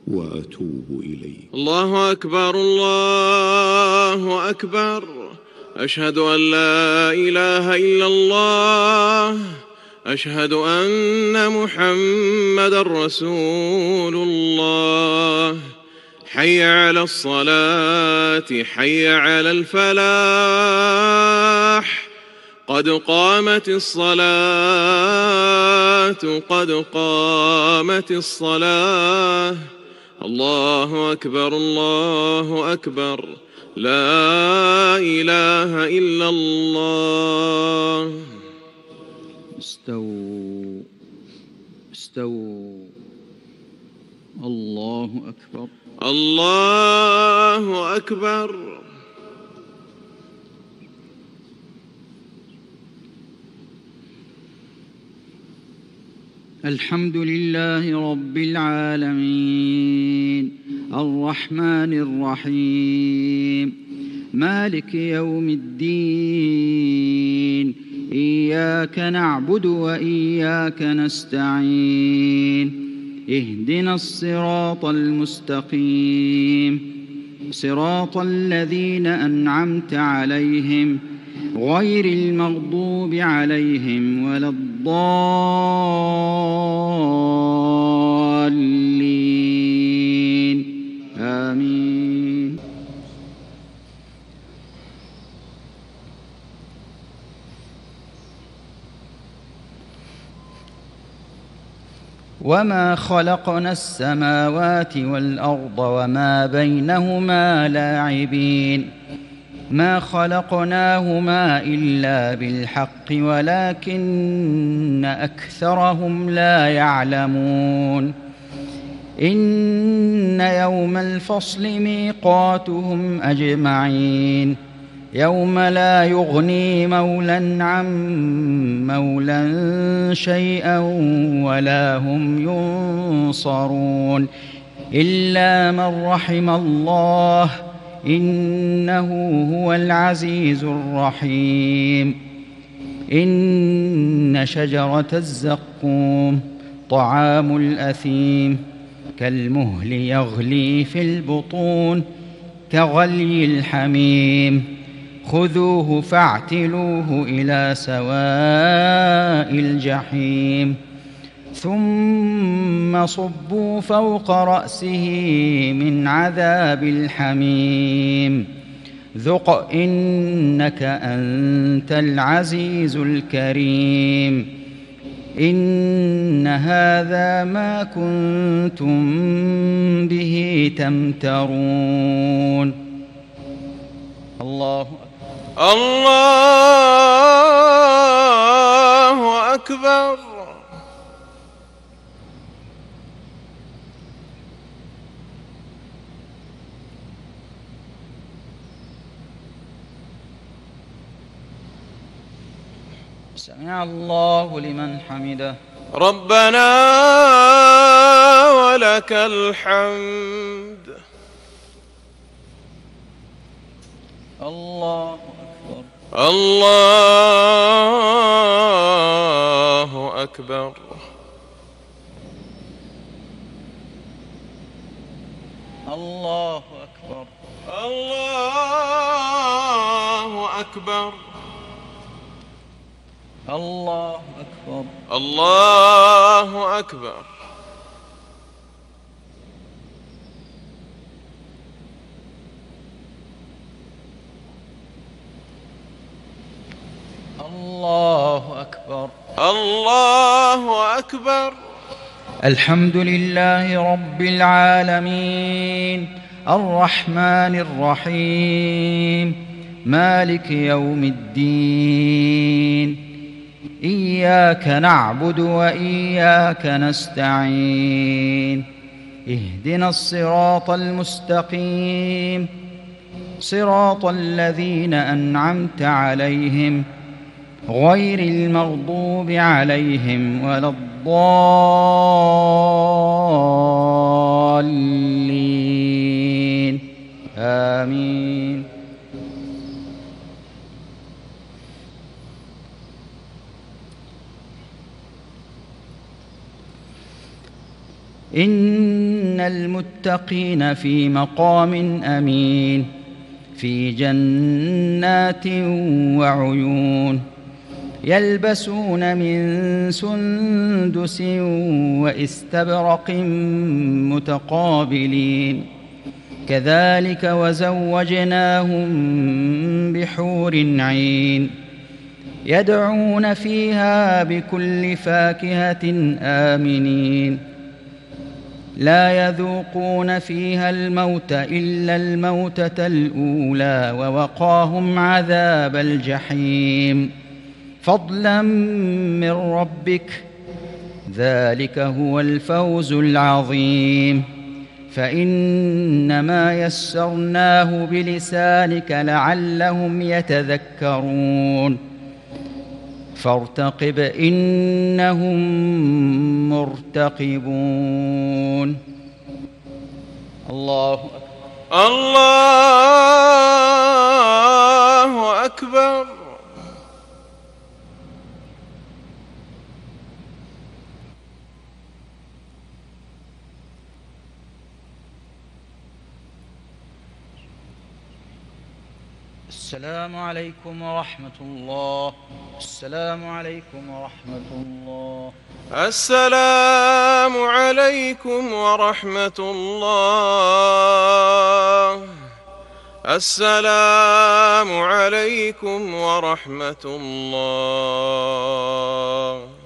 وأتوب إليه. الله أكبر الله أكبر، أشهد أن لا إله إلا الله، أشهد أن محمدًا رسول الله. حي على الصلاة، حي على الفلاح، قد قامت الصلاة، قد قامت الصلاة. الله أكبر الله أكبر، لا إله إلا الله. استووا استووا. الله أكبر الله أكبر. الحمد لله رب العالمين، الرحمن الرحيم، مالك يوم الدين، إياك نعبد وإياك نستعين، اهدنا الصراط المستقيم، صراط الذين أنعمت عليهم غير المغضوب عليهم ولا الضالين، آمين. وما خلقنا السماوات والأرض وما بينهما لاعبين، ما خلقناهما إلا بالحق ولكن أكثرهم لا يعلمون. إن يوم الفصل ميقاتهم أجمعين، يوم لا يغني مولى عن مولى شيئا ولا هم ينصرون، إلا من رحم الله، إنه هو العزيز الرحيم. إن شجرة الزقوم طعام الأثيم، كالمهل يغلي في البطون، كغلي الحميم، خذوه فاعتلوه إلى سواء الجحيم، ثم صبوا فوق رأسه من عذاب الحميم، ذق إنك أنت العزيز الكريم. إن هذا ما كنتم به تمترون. الله الله أكبر. سمع الله لمن حمده. ربنا ولك الحمد. الله أكبر الله أكبر. الله أكبر الله أكبر. الله أكبر الله أكبر. الله أكبر الله أكبر. الحمد لله رب العالمين، الرحمن الرحيم، مالك يوم الدين، إياك نعبد وإياك نستعين، اهدنا الصراط المستقيم، صراط الذين أنعمت عليهم غير المغضوب عليهم ولا الضالين، آمين. إن إن المتقين في مقام أمين في جنات وعيون يلبسون من سندس واستبرق متقابلين كذلك وزوجناهم بحور عين يدعون فيها بكل فاكهة آمنين لا يذوقون فيها الموت إلا الموتة الأولى ووقاهم عذاب الجحيم فضلا من ربك ذلك هو الفوز العظيم فإنما يسرناه بلسانك لعلهم يتذكرون فارتقب إنهم مرتقبون الله أكبر الله أكبر. السلام عليكم ورحمة الله. السلام عليكم ورحمة الله. السلام عليكم ورحمة الله. السلام عليكم ورحمة الله.